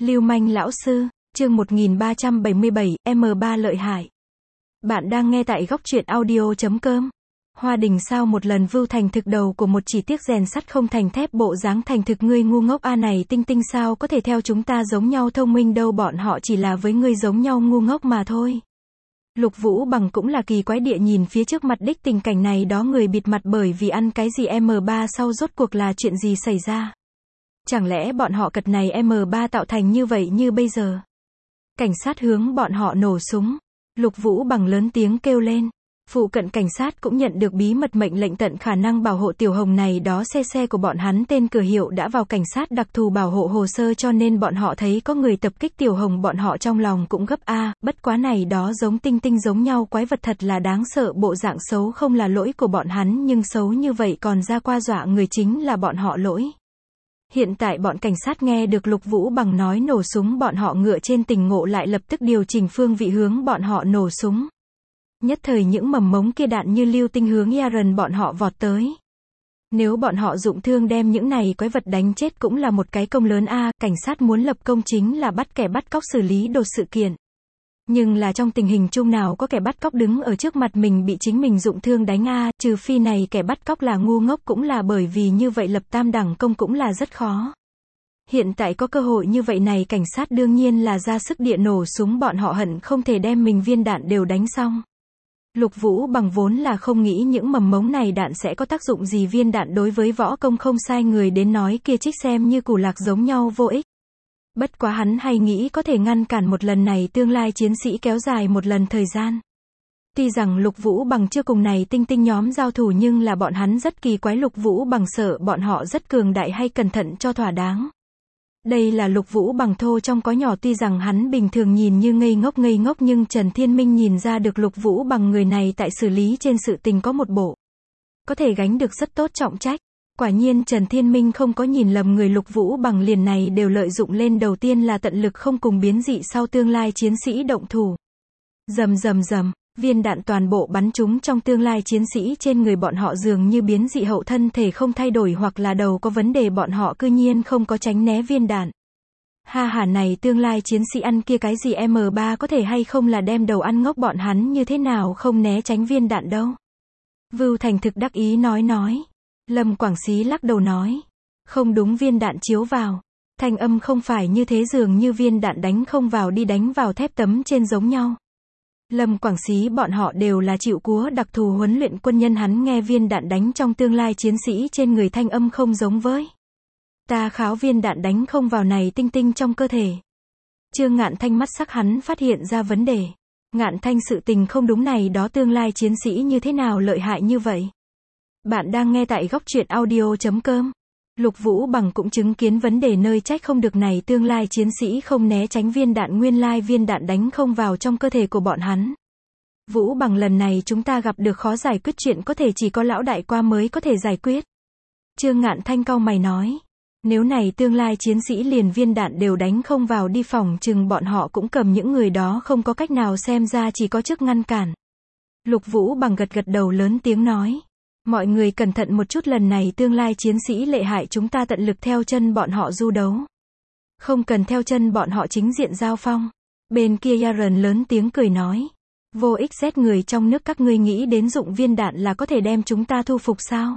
Lưu manh lão sư, chương 1377, M3 lợi hại. Bạn đang nghe tại góc truyện audio.com. Hoa Đình sao một lần vưu thành thực đầu của một chỉ tiếc rèn sắt không thành thép bộ dáng thành thực ngươi ngu ngốc a này tinh tinh sao có thể theo chúng ta giống nhau thông minh đâu bọn họ chỉ là với ngươi giống nhau ngu ngốc mà thôi. Lục Vũ Bằng cũng là kỳ quái địa nhìn phía trước mặt đích tình cảnh này đó người bịt mặt bởi vì ăn cái gì M3 sau rốt cuộc là chuyện gì xảy ra. Chẳng lẽ bọn họ cật này M3 tạo thành như vậy như bây giờ. Cảnh sát hướng bọn họ nổ súng. Lục Vũ Bằng lớn tiếng kêu lên. Phụ cận cảnh sát cũng nhận được bí mật mệnh lệnh tận khả năng bảo hộ Tiểu Hồng này đó xe của bọn hắn tên cửa hiệu đã vào cảnh sát đặc thù bảo hộ hồ sơ cho nên bọn họ thấy có người tập kích Tiểu Hồng bọn họ trong lòng cũng gấp a, bất quá này đó giống tinh tinh giống nhau quái vật thật là đáng sợ bộ dạng xấu không là lỗi của bọn hắn nhưng xấu như vậy còn ra qua dọa người chính là bọn họ lỗi. Hiện tại bọn cảnh sát nghe được Lục Vũ Bằng nói nổ súng bọn họ ngựa trên tình ngộ lại lập tức điều chỉnh phương vị hướng bọn họ nổ súng. Nhất thời những mầm mống kia đạn như lưu tinh hướng Yaron bọn họ vọt tới. Nếu bọn họ dụng thương đem những này quái vật đánh chết cũng là một cái công lớn a, cảnh sát muốn lập công chính là bắt kẻ bắt cóc xử lý đột sự kiện. Nhưng là trong tình hình chung nào có kẻ bắt cóc đứng ở trước mặt mình bị chính mình dụng thương đánh a, trừ phi này kẻ bắt cóc là ngu ngốc cũng là bởi vì như vậy lập tam đẳng công cũng là rất khó. Hiện tại có cơ hội như vậy này cảnh sát đương nhiên là ra sức địa nổ súng bọn họ hận không thể đem mình viên đạn đều đánh xong. Lục Vũ Bằng vốn là không nghĩ những mầm mống này đạn sẽ có tác dụng gì viên đạn đối với võ công không sai người đến nói kia trích xem như củ lạc giống nhau vô ích. Bất quá hắn hay nghĩ có thể ngăn cản một lần này tương lai chiến sĩ kéo dài một lần thời gian. Tuy rằng Lục Vũ Bằng chưa cùng này tinh tinh nhóm giao thủ nhưng là bọn hắn rất kỳ quái Lục Vũ Bằng sợ bọn họ rất cường đại hay cẩn thận cho thỏa đáng. Đây là Lục Vũ Bằng thô trong có nhỏ tuy rằng hắn bình thường nhìn như ngây ngốc nhưng Trần Thiên Minh nhìn ra được Lục Vũ Bằng người này tại xử lý trên sự tình có một bộ. Có thể gánh được rất tốt trọng trách. Quả nhiên Trần Thiên Minh không có nhìn lầm người Lục Vũ Bằng liền này đều lợi dụng lên đầu tiên là tận lực không cùng biến dị sau tương lai chiến sĩ động thủ. Rầm, viên đạn toàn bộ bắn trúng trong tương lai chiến sĩ trên người bọn họ dường như biến dị hậu thân thể không thay đổi hoặc là đầu có vấn đề bọn họ cư nhiên không có tránh né viên đạn. Ha này tương lai chiến sĩ ăn kia cái gì M3 có thể hay không là đem đầu ăn ngốc bọn hắn như thế nào không né tránh viên đạn đâu. Vưu Thành thực đắc ý nói. Lâm Quảng Xí lắc đầu nói. Không đúng viên đạn chiếu vào. Thanh âm không phải như thế dường như viên đạn đánh không vào đi đánh vào thép tấm trên giống nhau. Lâm Quảng Xí bọn họ đều là chịu cúa đặc thù huấn luyện quân nhân hắn nghe viên đạn đánh trong tương lai chiến sĩ trên người thanh âm không giống với. Ta kháo viên đạn đánh không vào này tinh tinh trong cơ thể. Trương Ngạn Thanh mắt sắc hắn phát hiện ra vấn đề. Ngạn Thanh sự tình không đúng này đó tương lai chiến sĩ như thế nào lợi hại như vậy. Bạn đang nghe tại góc truyện audio.com. Lục Vũ Bằng cũng chứng kiến vấn đề nơi trách không được này tương lai chiến sĩ không né tránh viên đạn nguyên lai viên đạn đánh không vào trong cơ thể của bọn hắn. Vũ Bằng lần này chúng ta gặp được khó giải quyết chuyện có thể chỉ có lão đại qua mới có thể giải quyết. Trương Ngạn Thanh cau mày nói. Nếu này tương lai chiến sĩ liền viên đạn đều đánh không vào đi phòng chừng bọn họ cũng cầm những người đó không có cách nào xem ra chỉ có chức ngăn cản. Lục Vũ Bằng gật đầu lớn tiếng nói. Mọi người cẩn thận một chút lần này tương lai chiến sĩ lợi hại chúng ta tận lực theo chân bọn họ du đấu. Không cần theo chân bọn họ chính diện giao phong. Bên kia Yaron lớn tiếng cười nói. Vô ích Z người trong nước các ngươi nghĩ đến dụng viên đạn là có thể đem chúng ta thu phục sao?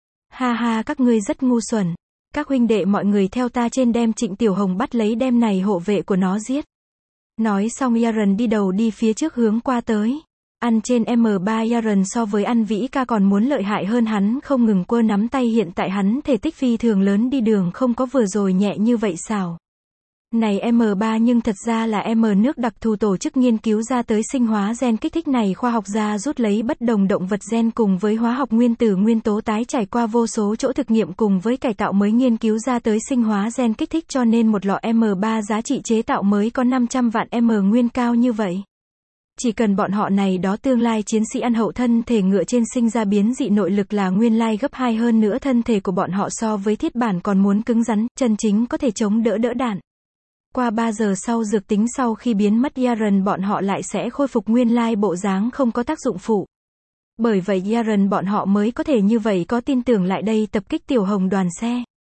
Ha các ngươi rất ngu xuẩn. Các huynh đệ mọi người theo ta trên đem Trịnh Tiểu Hồng bắt lấy đem này hộ vệ của nó giết. Nói xong Yaron đi đầu đi phía trước hướng qua tới. Ăn trên M3 Yaron so với ăn Vĩ Ca còn muốn lợi hại hơn hắn không ngừng quơ nắm tay hiện tại hắn thể tích phi thường lớn đi đường không có vừa rồi nhẹ như vậy sao. Này M3 nhưng thật ra là M nước đặc thù tổ chức nghiên cứu ra tới sinh hóa gen kích thích này khoa học gia rút lấy bất đồng động vật gen cùng với hóa học nguyên tử nguyên tố tái trải qua vô số chỗ thực nghiệm cùng với cải tạo mới nghiên cứu ra tới sinh hóa gen kích thích cho nên một lọ M3 giá trị chế tạo mới có 500 vạn M nguyên cao như vậy. Chỉ cần bọn họ này đó tương lai chiến sĩ ăn hậu thân thể ngựa trên sinh ra biến dị nội lực là nguyên lai gấp 2 hơn nữa thân thể của bọn họ so với thiết bản còn muốn cứng rắn, chân chính có thể chống đỡ đạn. Qua 3 giờ sau dược tính sau khi biến mất Yaron bọn họ lại sẽ khôi phục nguyên lai bộ dáng không có tác dụng phụ. Bởi vậy Yaron bọn họ mới có thể như vậy có tin tưởng lại đây tập kích Tiểu Hồng đoàn xe.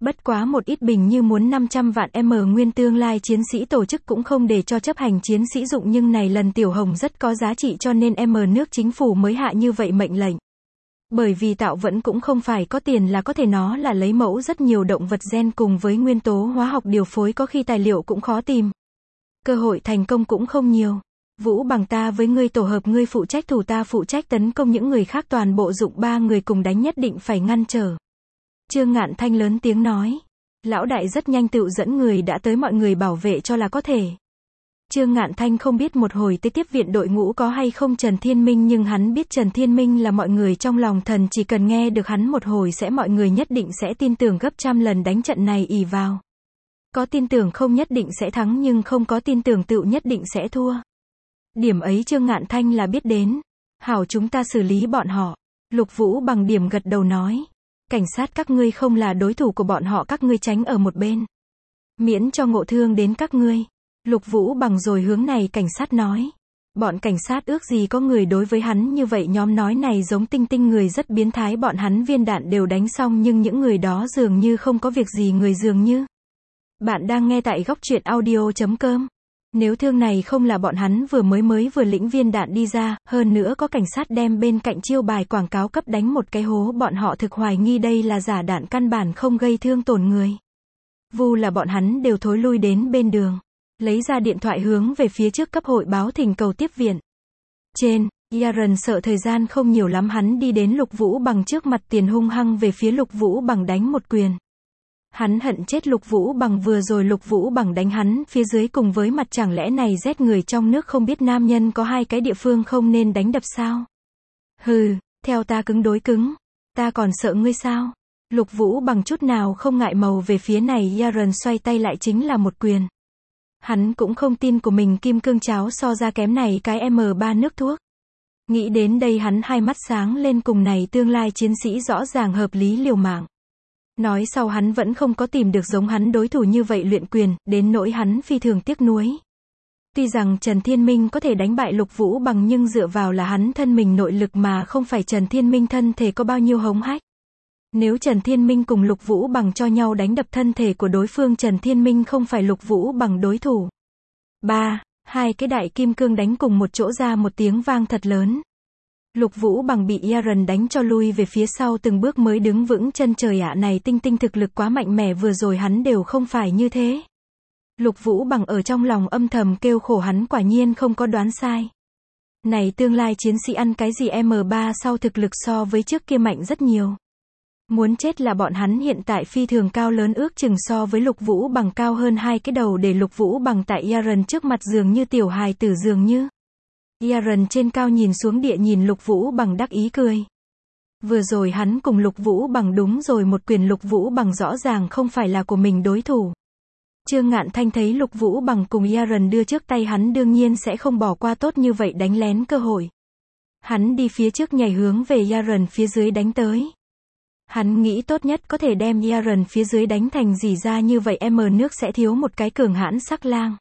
Bất quá một ít bình như muốn 500 vạn nguyên tương lai chiến sĩ tổ chức cũng không để cho chấp hành chiến sĩ dụng, nhưng này lần Tiểu Hồng rất có giá trị cho nên nước chính phủ mới hạ như vậy mệnh lệnh. Bởi vì tạo vẫn cũng không phải có tiền là có thể, nó là lấy mẫu rất nhiều động vật gen cùng với nguyên tố hóa học điều phối, có khi tài liệu cũng khó tìm. Cơ hội thành công cũng không nhiều. Vũ Bằng, ta với ngươi tổ hợp, ngươi phụ trách thủ, ta phụ trách tấn công, những người khác toàn bộ dụng, 3 người cùng đánh, nhất định phải ngăn trở. Trương Ngạn Thanh lớn tiếng nói. Lão đại rất nhanh tự dẫn người đã tới, mọi người bảo vệ cho là có thể. Trương Ngạn Thanh không biết một hồi tới tiếp viện đội ngũ có hay không Trần Thiên Minh, nhưng hắn biết Trần Thiên Minh là mọi người trong lòng thần, chỉ cần nghe được hắn một hồi sẽ mọi người nhất định sẽ tin tưởng gấp trăm lần, đánh trận này ỷ vào. Có tin tưởng không nhất định sẽ thắng, nhưng không có tin tưởng tựu nhất định sẽ thua. Điểm ấy Trương Ngạn Thanh là biết đến. Hảo, chúng ta xử lý bọn họ. Lục Vũ Bằng điểm gật đầu nói. Cảnh sát các ngươi không là đối thủ của bọn họ, các ngươi tránh ở một bên. Miễn cho ngộ thương đến các ngươi. Lục Vũ Bằng rồi hướng này cảnh sát nói. Bọn cảnh sát ước gì có người đối với hắn như vậy, nhóm nói này giống Tinh Tinh người rất biến thái, bọn hắn viên đạn đều đánh xong nhưng những người đó dường như không có việc gì, người dường như. Bạn đang nghe tại góc truyện audio.com. Nếu thương này không là bọn hắn vừa vừa lĩnh viên đạn đi ra, hơn nữa có cảnh sát đem bên cạnh chiêu bài quảng cáo cấp đánh một cái hố, bọn họ thực hoài nghi đây là giả đạn, căn bản không gây thương tổn người. Vu là bọn hắn đều thối lui đến bên đường, lấy ra điện thoại hướng về phía trước cấp hội báo thỉnh cầu tiếp viện. Trên, Aaron sợ thời gian không nhiều lắm, hắn đi đến Lục Vũ Bằng trước mặt, tiền hung hăng về phía Lục Vũ Bằng đánh một quyền. Hắn hận chết Lục Vũ Bằng, vừa rồi Lục Vũ Bằng đánh hắn phía dưới cùng với mặt, chẳng lẽ này rét người trong nước không biết nam nhân có hai cái địa phương không nên đánh đập sao? Hừ, theo ta cứng đối cứng, ta còn sợ ngươi sao? Lục Vũ Bằng chút nào không ngại màu về phía này, Aaron xoay tay lại chính là một quyền. Hắn cũng không tin của mình kim cương cháo so ra kém này cái M3 nước thuốc. Nghĩ đến đây hắn hai mắt sáng lên, cùng này tương lai chiến sĩ rõ ràng hợp lý liều mạng. Nói sau hắn vẫn không có tìm được giống hắn đối thủ như vậy luyện quyền, đến nỗi hắn phi thường tiếc nuối. Tuy rằng Trần Thiên Minh có thể đánh bại Lục Vũ Bằng, nhưng dựa vào là hắn thân mình nội lực mà không phải Trần Thiên Minh thân thể có bao nhiêu hống hách. Nếu Trần Thiên Minh cùng Lục Vũ Bằng cho nhau đánh đập thân thể của đối phương, Trần Thiên Minh không phải Lục Vũ Bằng đối thủ. Hai cái đại kim cương đánh cùng một chỗ ra một tiếng vang thật lớn. Lục Vũ Bằng bị Aaron đánh cho lui về phía sau từng bước mới đứng vững chân, trời ạ, này Tinh Tinh thực lực quá mạnh mẽ, vừa rồi hắn đều không phải như thế. Lục Vũ Bằng ở trong lòng âm thầm kêu khổ, hắn quả nhiên không có đoán sai. Này tương lai chiến sĩ ăn cái gì M3 sau thực lực so với trước kia mạnh rất nhiều. Muốn chết là bọn hắn hiện tại phi thường cao lớn, ước chừng so với Lục Vũ Bằng cao hơn hai cái đầu, để Lục Vũ Bằng tại Aaron trước mặt dường như tiểu hài tử dường như. Aaron trên cao nhìn xuống địa nhìn Lục Vũ Bằng đắc ý cười. Vừa rồi hắn cùng Lục Vũ Bằng đúng rồi một quyền, Lục Vũ Bằng rõ ràng không phải là của mình đối thủ. Trương Ngạn Thanh thấy Lục Vũ Bằng cùng Aaron đưa trước tay, hắn đương nhiên sẽ không bỏ qua tốt như vậy đánh lén cơ hội. Hắn đi phía trước nhảy hướng về Aaron phía dưới đánh tới. Hắn nghĩ tốt nhất có thể đem Aaron phía dưới đánh thành gì ra, như vậy nước sẽ thiếu một cái cường hãn sắc lang.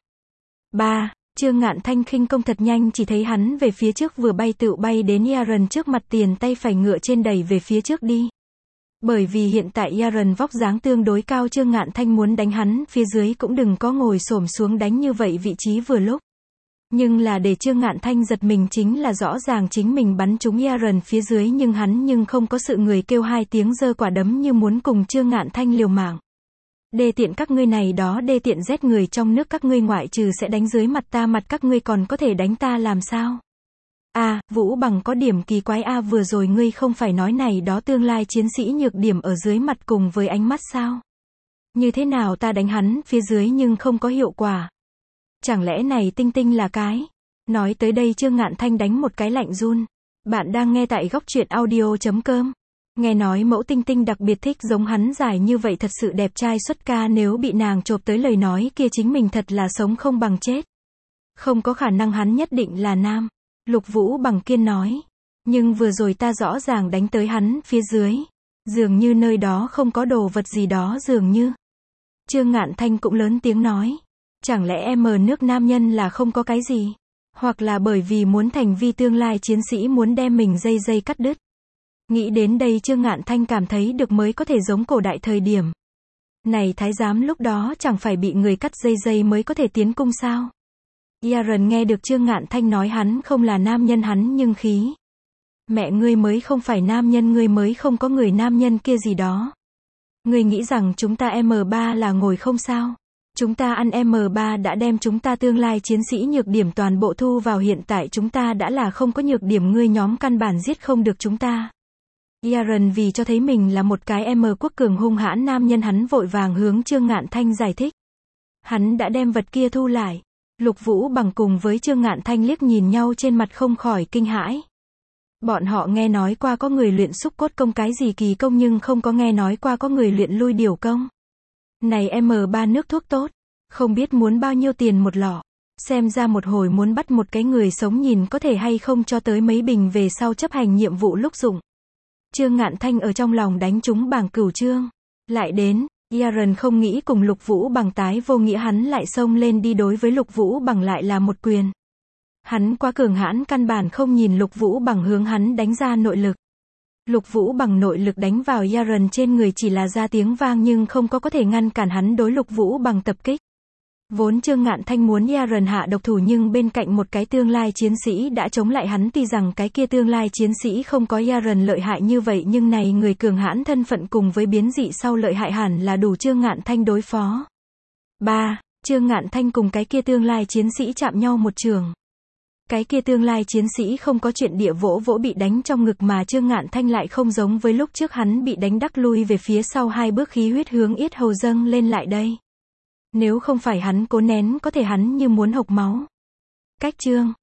Trương Ngạn Thanh khinh công thật nhanh, chỉ thấy hắn về phía trước vừa bay tựu bay đến Aaron trước mặt, tiền tay phải ngựa trên đẩy về phía trước đi. Bởi vì hiện tại Aaron vóc dáng tương đối cao, Trương Ngạn Thanh muốn đánh hắn phía dưới cũng đừng có ngồi xổm xuống đánh như vậy vị trí vừa lúc. Nhưng là để Trương Ngạn Thanh giật mình chính là rõ ràng chính mình bắn trúng Aaron phía dưới, nhưng hắn không có sự người kêu hai tiếng, giơ quả đấm như muốn cùng Trương Ngạn Thanh liều mạng. Đê tiện các ngươi này đó, đê tiện rét người trong nước các ngươi, ngoại trừ sẽ đánh dưới mặt ta, mặt các ngươi còn có thể đánh ta làm sao? Vũ Bằng có điểm kỳ quái vừa rồi ngươi không phải nói này đó tương lai chiến sĩ nhược điểm ở dưới mặt cùng với ánh mắt sao? Như thế nào ta đánh hắn phía dưới nhưng không có hiệu quả? Chẳng lẽ này Tinh Tinh là cái? Nói tới đây Trương Ngạn Thanh đánh một cái lạnh run. Bạn đang nghe tại góc truyện audio.com. Nghe nói mẫu Tinh Tinh đặc biệt thích giống hắn dài như vậy, thật sự đẹp trai xuất ca, nếu bị nàng chộp tới lời nói kia chính mình thật là sống không bằng chết. Không có khả năng, hắn nhất định là nam. Lục Vũ Bằng kiên nói. Nhưng vừa rồi ta rõ ràng đánh tới hắn phía dưới. Dường như nơi đó không có đồ vật gì đó dường như. Trương Ngạn Thanh cũng lớn tiếng nói. Chẳng lẽ nước nam nhân là không có cái gì? Hoặc là bởi vì muốn thành vi tương lai chiến sĩ muốn đem mình dây cắt đứt. Nghĩ đến đây Trương Ngạn Thanh cảm thấy được mới có thể giống cổ đại thời điểm. Này thái giám lúc đó chẳng phải bị người cắt dây dây mới có thể tiến cung sao? Yaron nghe được Trương Ngạn Thanh nói hắn không là nam nhân hắn nhưng khí. Mẹ ngươi mới không phải nam nhân, ngươi mới không có người nam nhân kia gì đó. Ngươi nghĩ rằng chúng ta M3 là ngồi không sao? Chúng ta ăn M3 đã đem chúng ta tương lai chiến sĩ nhược điểm toàn bộ thu vào, hiện tại chúng ta đã là không có nhược điểm, ngươi nhóm căn bản giết không được chúng ta. Yaron vì cho thấy mình là một cái quốc cường hung hãn nam nhân, hắn vội vàng hướng Trương Ngạn Thanh giải thích. Hắn đã đem vật kia thu lại. Lục Vũ Bằng cùng với Trương Ngạn Thanh liếc nhìn nhau trên mặt không khỏi kinh hãi. Bọn họ nghe nói qua có người luyện xúc cốt công cái gì kỳ công nhưng không có nghe nói qua có người luyện lui điều công. Này M3 nước thuốc tốt, không biết muốn bao nhiêu tiền một lọ. Xem ra một hồi muốn bắt một cái người sống nhìn có thể hay không cho tới mấy bình về sau chấp hành nhiệm vụ lúc dụng. Trương Ngạn Thanh ở trong lòng đánh trúng bảng cửu trương. Lại đến, Yaron không nghĩ cùng Lục Vũ Bằng tái vô nghĩa, hắn lại xông lên đi đối với Lục Vũ Bằng lại là một quyền. Hắn quá cường hãn, căn bản không nhìn Lục Vũ Bằng hướng hắn đánh ra nội lực. Lục Vũ Bằng nội lực đánh vào Yaron trên người chỉ là ra tiếng vang nhưng không có thể ngăn cản hắn đối Lục Vũ Bằng tập kích. Vốn Trương Ngạn Thanh muốn Yaron hạ độc thủ nhưng bên cạnh một cái tương lai chiến sĩ đã chống lại hắn, tuy rằng cái kia tương lai chiến sĩ không có Yaron lợi hại như vậy nhưng này người cường hãn thân phận cùng với biến dị sau lợi hại hẳn là đủ Trương Ngạn Thanh đối phó. 3. Trương Ngạn Thanh cùng cái kia tương lai chiến sĩ chạm nhau một trường. Cái kia tương lai chiến sĩ không có chuyện địa vỗ vỗ bị đánh trong ngực mà Trương Ngạn Thanh lại không giống với lúc trước hắn bị đánh đắc lui về phía sau 2 bước, khí huyết hướng yết hầu dâng lên lại đây. Nếu không phải hắn cố nén có thể hắn như muốn hộc máu. Cách chương